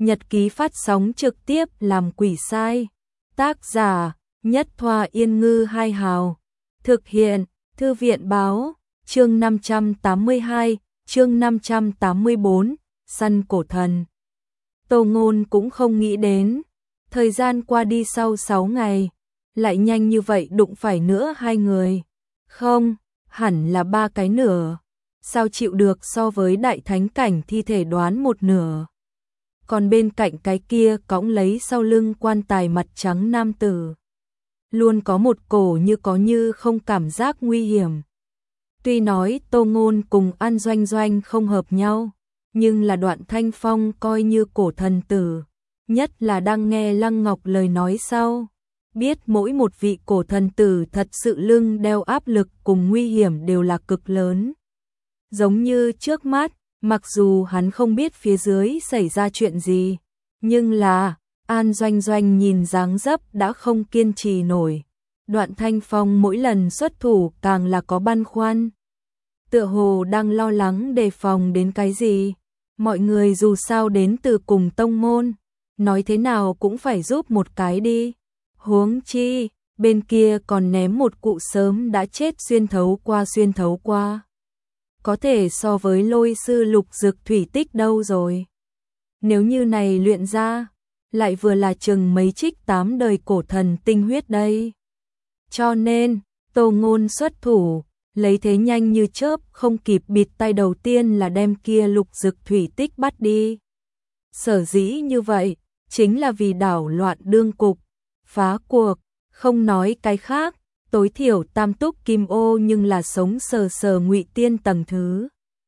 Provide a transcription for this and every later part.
Nhật ký phát sóng trực tiếp làm quỷ sai. Tác giả Nhất Thoa Yên Ngư Hai Hào. Thực hiện Thư viện Báo. Chương 582, chương 584, săn cổ thần. Tô Ngôn cũng không nghĩ đến, thời gian qua đi sau 6 ngày, lại nhanh như vậy đụng phải nữa 2 người. Không, hẳn là 3 cái nửa. Sao chịu được so với đại thánh cảnh thi thể đoán 1/2. Còn bên cạnh cái kia cõng lấy sau lưng quan tài mặt trắng nam tử. Luôn có một cổ như có như không cảm giác nguy hiểm. Tuy nói Tô Ngôn cùng An Doanh Doanh không hợp nhau, nhưng là Đoạn Thanh Phong coi như cổ thần tử, nhất là đang nghe Lăng Ngọc lời nói sau, biết mỗi một vị cổ thần tử thật sự lưng đeo áp lực cùng nguy hiểm đều là cực lớn. Giống như trước mắt, mặc dù hắn không biết phía dưới xảy ra chuyện gì, nhưng là An Doanh Doanh nhìn dáng dấp đã không kiên trì nổi. Đoạn Thanh Phong mỗi lần xuất thủ càng là có băn khoăn, tựa hồ đang lo lắng đề phòng đến cái gì. Mọi người dù sao đến từ cùng tông môn, nói thế nào cũng phải giúp một cái đi. Huống chi, bên kia còn ném một cụ sớm đã chết xuyên thấu qua. Có thể so với Lôi sư Lục Dực thủy tích đâu rồi. Nếu như này luyện ra, lại vừa là chừng mấy trích 8 đời cổ thần tinh huyết đây. Cho nên, Tô Ngôn xuất thủ, lấy thế nhanh như chớp không kịp bịt tay, đầu tiên là đem kia Lục Dực thủy tích bắt đi. Sở dĩ như vậy, chính là vì đảo loạn đương cục, phá cuộc, không nói cái khác, tối thiểu tam túc kim ô nhưng là sống sờ ngụy tiên tầng thứ.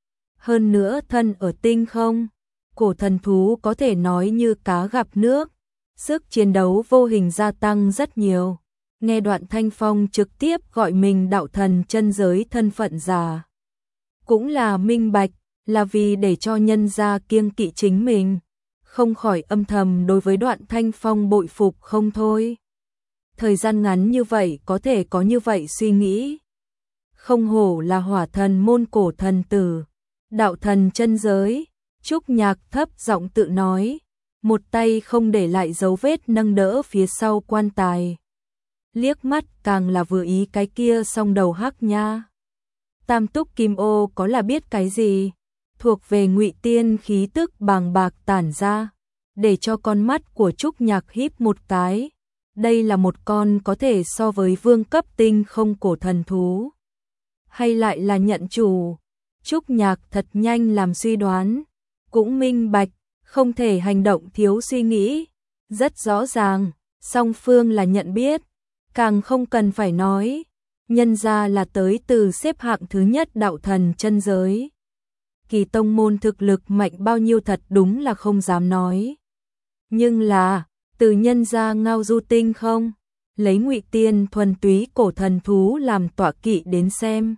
Hơn nữa thân ở tinh không, cổ thần thú có thể nói như cá gặp nước, sức chiến đấu vô hình gia tăng rất nhiều. Nghe Đoạn Thanh Phong trực tiếp gọi mình đạo thần chân giới thân phận giả, cũng là minh bạch, là vì để cho nhân gia kiêng kỵ chính mình, không khỏi âm thầm đối với Đoạn Thanh Phong bội phục không thôi. Thời gian ngắn như vậy có thể có như vậy suy nghĩ. Không hổ là hỏa thần môn cổ thần tử, đạo thần chân giới. Trúc Nhạc thấp giọng tự nói, một tay không để lại dấu vết nâng đỡ phía sau quan tài. Liếc mắt càng là vừa ý cái kia song đầu hắc nha. Tam túc kim ô có là biết cái gì, thuộc về ngụy tiên khí tức bàng bạc tản ra, để cho con mắt của Trúc Nhạc híp một cái. Đây là một con có thể so với vương cấp tinh không cổ thần thú, hay lại là nhận chủ? Trúc Nhạc thật nhanh làm suy đoán, cũng minh bạch, không thể hành động thiếu suy nghĩ. Rất rõ ràng, song phương là nhận biết, càng không cần phải nói, nhân ra là tới từ xếp hạng thứ nhất đạo thần chân giới. Kỳ tông môn thực lực mạnh bao nhiêu thật đúng là không dám nói. Nhưng là, từ nhân ra ngao du tinh không, lấy ngụy tiên thuần túy cổ thần thú làm tọa kỵ đến xem.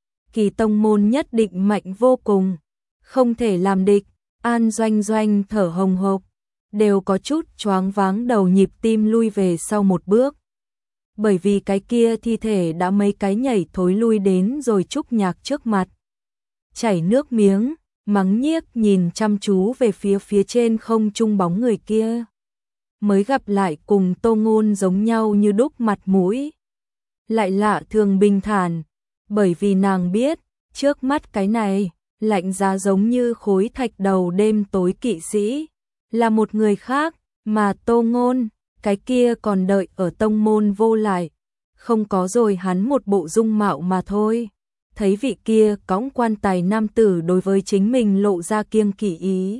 Kỳ tông môn nhất định mạnh vô cùng, không thể làm địch. An Doanh Doanh thở hồng hộc, đều có chút choáng váng đầu, nhịp tim lui về sau một bước. Bởi vì cái kia thi thể đã mấy cái nhảy thối lui đến rồi Trúc Nhạc trước mặt. Chảy nước miếng, mắng nhiếc nhìn chăm chú về phía trên không trung bóng người kia. Mới gặp lại cùng Tô Ngôn giống nhau như đúc, mặt mũi lại lạ thường bình thản, bởi vì nàng biết, trước mắt cái này, lạnh giá giống như khối thạch đầu đêm tối kỵ sĩ, là một người khác, mà Tô Ngôn, cái kia còn đợi ở tông môn vô lại, không có rồi hắn một bộ dung mạo mà thôi. Thấy vị kia cõng quan tài nam tử đối với chính mình lộ ra kiêng kỵ ý,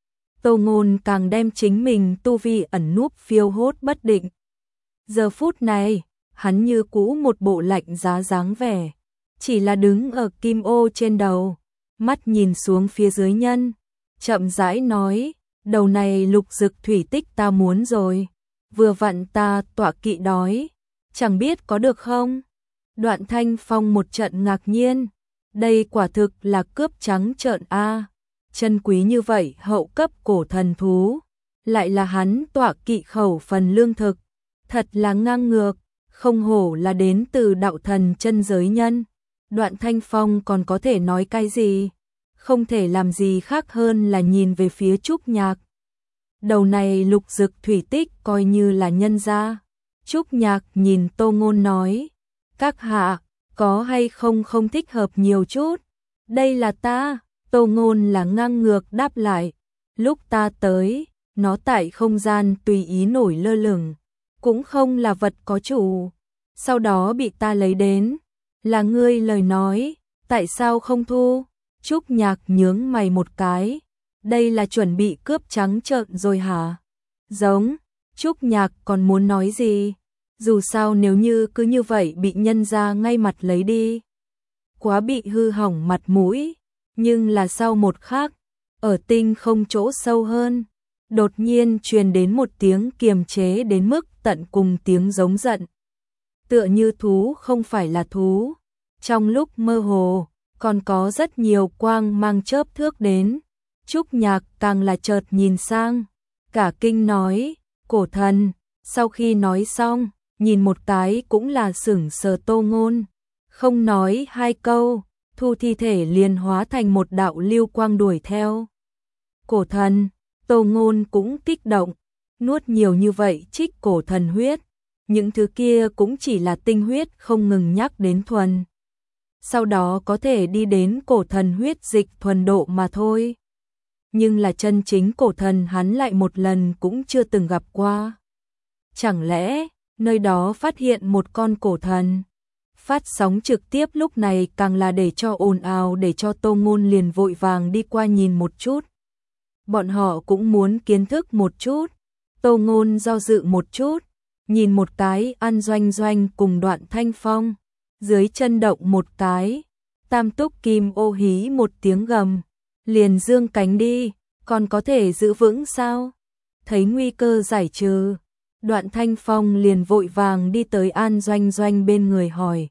Tô Ngôn càng đem chính mình tu vi ẩn núp phiêu hốt bất định. Giờ phút này, hắn như cũ một bộ lạnh giá dáng vẻ, chỉ là đứng ở kim ô trên đầu, mắt nhìn xuống phía dưới nhân, chậm rãi nói, đầu này Lục Dực thủy tích ta muốn rồi, vừa vặn ta tọa kỵ đói, chẳng biết có được không? Đoạn Thanh Phong một trận ngạc nhiên, đây quả thực là cướp trắng trợn a. Chân quý như vậy hậu cấp cổ thần thú, lại là hắn tọa kỵ khẩu phần lương thực, thật là ngang ngược, không hổ là đến từ đạo thần chân giới nhân. Đoạn Thanh Phong còn có thể nói cái gì? Không thể làm gì khác hơn là nhìn về phía Trúc Nhạc. đầu này Lục Dực thủy tích coi như là nhân gia. Trúc Nhạc nhìn Tô Ngôn nói, các hạ, có hay không không thích hợp nhiều chút? Đây là ta, Tô Ngôn là ngang ngược đáp lại, lúc ta tới, nó tại không gian tùy ý nổi lơ lửng, cũng không là vật có chủ, sau đó bị ta lấy đến, là ngươi lời nói, tại sao không thu? Trúc Nhạc nhướng mày một cái, đây là chuẩn bị cướp trắng trợn rồi hả? Giống, Trúc Nhạc còn muốn nói gì? Dù sao nếu như cứ như vậy bị nhân ra ngay mặt lấy đi, quá bị hư hỏng mặt mũi, nhưng là sau một khắc, ở tinh không chỗ sâu hơn, đột nhiên truyền đến một tiếng kiềm chế đến mức tận cùng tiếng giống giận. Tựa như thú không phải là thú, trong lúc mơ hồ, còn có rất nhiều quang mang chớp thước đến. Trúc Nhạc càng là chợt nhìn sang, cả kinh nói, cổ thần, sau khi nói xong, nhìn một cái cũng là sửng sờ Tô Ngôn, không nói hai câu, thu thi thể liền hóa thành một đạo lưu quang đuổi theo. Cổ thần, Tô Ngôn cũng kích động, nuốt nhiều như vậy trích cổ thần huyết, những thứ kia cũng chỉ là tinh huyết không ngừng nhắc đến thuần. Sau đó có thể đi đến cổ thần huyết dịch thuần độ mà thôi. Nhưng là chân chính cổ thần hắn lại một lần cũng chưa từng gặp qua. Chẳng lẽ, nơi đó phát hiện một con cổ thần? Phát sóng trực tiếp lúc này càng là để cho ồn ào, để cho Tô Ngôn liền vội vàng đi qua nhìn một chút. Bọn họ cũng muốn kiến thức một chút. Tô Ngôn do dự một chút, nhìn một cái An Doanh Doanh cùng Đoạn Thanh Phong, dưới chân động một cái, Tam Túc Kim ô hí một tiếng gầm, liền dương cánh đi, còn có thể giữ vững sao? Thấy nguy cơ giải trừ, Đoạn Thanh Phong liền vội vàng đi tới An Doanh Doanh bên người hỏi.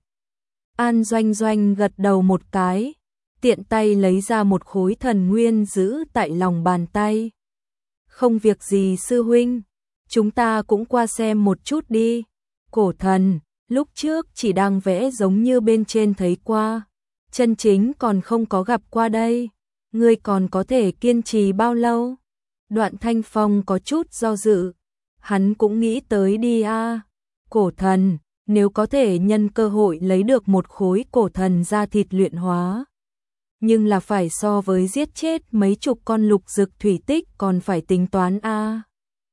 An Doanh Doanh gật đầu một cái, tiện tay lấy ra một khối thần nguyên giữ tại lòng bàn tay. Không việc gì sư huynh, chúng ta cũng qua xem một chút đi. Cổ thần, lúc trước chỉ đang vẽ giống như bên trên thấy qua, chân chính còn không có gặp qua đây. Ngươi còn có thể kiên trì bao lâu? Đoạn Thanh Phong có chút do dự, hắn cũng nghĩ tới đi a. Cổ thần, nếu có thể nhân cơ hội lấy được một khối cổ thần ra thịt luyện hóa, nhưng là phải so với giết chết mấy chục con Lục Dực thủy tích còn phải tính toán a.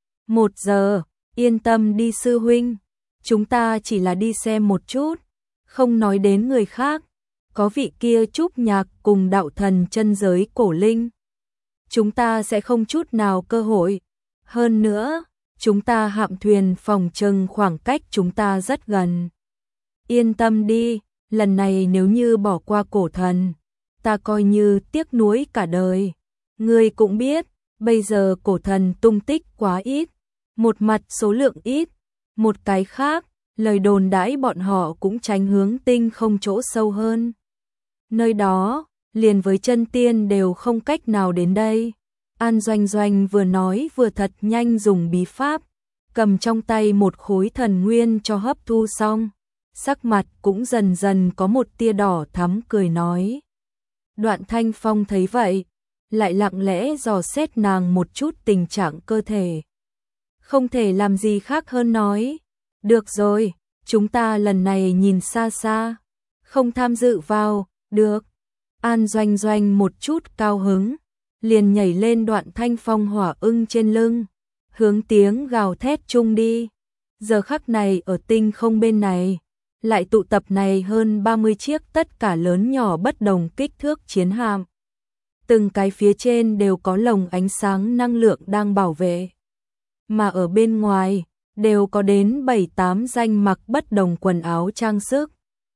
1 giờ, yên tâm đi sư huynh, chúng ta chỉ là đi xem một chút, không nói đến người khác. Có vị kia Trúc Nhạc cùng đạo thần chân giới cổ linh, chúng ta sẽ không chút nào cơ hội. Hơn nữa, chúng ta hạm thuyền phòng trừng khoảng cách chúng ta rất gần. Yên tâm đi, lần này nếu như bỏ qua cổ thần, ta coi như tiếc nuối cả đời. Ngươi cũng biết, bây giờ cổ thần tung tích quá ít, một mặt số lượng ít, một cái khác, lời đồn đãi bọn họ cũng tránh hướng tinh không chỗ sâu hơn. Nơi đó, liền với chân tiên đều không cách nào đến đây. An Doanh Doanh vừa nói vừa thật nhanh dùng bí pháp, cầm trong tay một khối thần nguyên cho hấp thu xong, sắc mặt cũng dần dần có một tia đỏ thắm cười nói. Đoạn Thanh Phong thấy vậy, lại lặng lẽ dò xét nàng một chút tình trạng cơ thể. Không thể làm gì khác hơn nói, được rồi, chúng ta lần này nhìn xa xa, không tham dự vào, được. An Doanh Doanh một chút cao hứng, liền nhảy lên Đoạn Thanh Phong hỏa ưng trên lưng, hướng tiếng gào thét chung đi. Giờ khắc này ở tinh không bên này, lại tụ tập này hơn 30 chiếc tất cả lớn nhỏ bất đồng kích thước chiến hạm. Từng cái phía trên đều có lồng ánh sáng năng lượng đang bảo vệ. Mà ở bên ngoài, đều có đến 7-8 danh mặc bất đồng quần áo trang sức.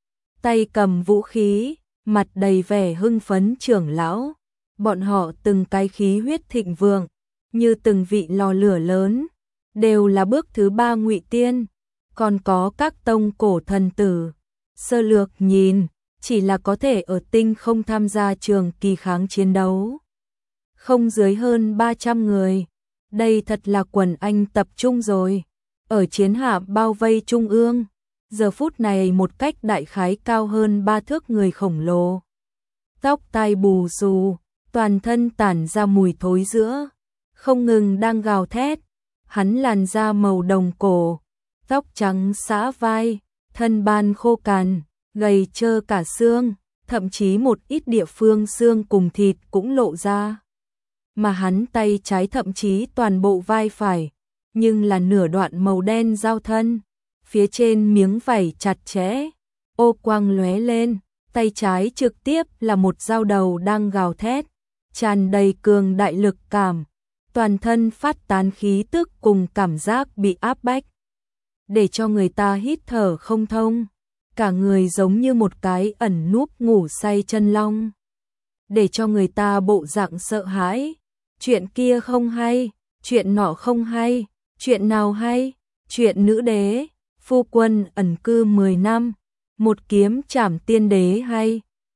Tay cầm vũ khí, mặt đầy vẻ hưng phấn trưởng lão. Bọn họ từng cái khí huyết thịnh vượng, như từng vị lò lửa lớn, đều là bước thứ 3 ngụy tiên. Còn có các tông cổ thần tử. Sơ lược nhìn, chỉ là có thể ở tinh không tham gia trường kỳ kháng chiến đấu. Không dưới hơn 300 người. Đây thật là quần anh tập trung rồi. Ở chiến hạm bao vây trung ương, giờ phút này một cách đại khái cao hơn 3 thước người khổng lồ. Tóc tai bù xù, toàn thân tản ra mùi thối giữa. không ngừng đang gào thét. Hắn làn da màu đồng cổ, tóc trắng xõa vai, thân ban khô cằn, gầy trơ cả xương, thậm chí một ít địa phương xương cùng thịt cũng lộ ra. Mà hắn tay trái thậm chí toàn bộ vai phải, nhưng là nửa đoạn màu đen giao thân, phía trên miếng vảy chặt chẽ, ô quang lóe lên, tay trái trực tiếp là một dao đầu đang gào thét, tràn đầy cường đại lực cảm, toàn thân phát tán khí tức cùng cảm giác bị áp bách, để cho người ta hít thở không thông, cả người giống như một cái ẩn núp ngủ say chân long, để cho người ta bộ dạng sợ hãi. Chuyện kia không hay, chuyện nọ không hay, chuyện nào hay? Chuyện nữ đế, phu quân ẩn cư 10 năm, một kiếm trảm tiên đế hay?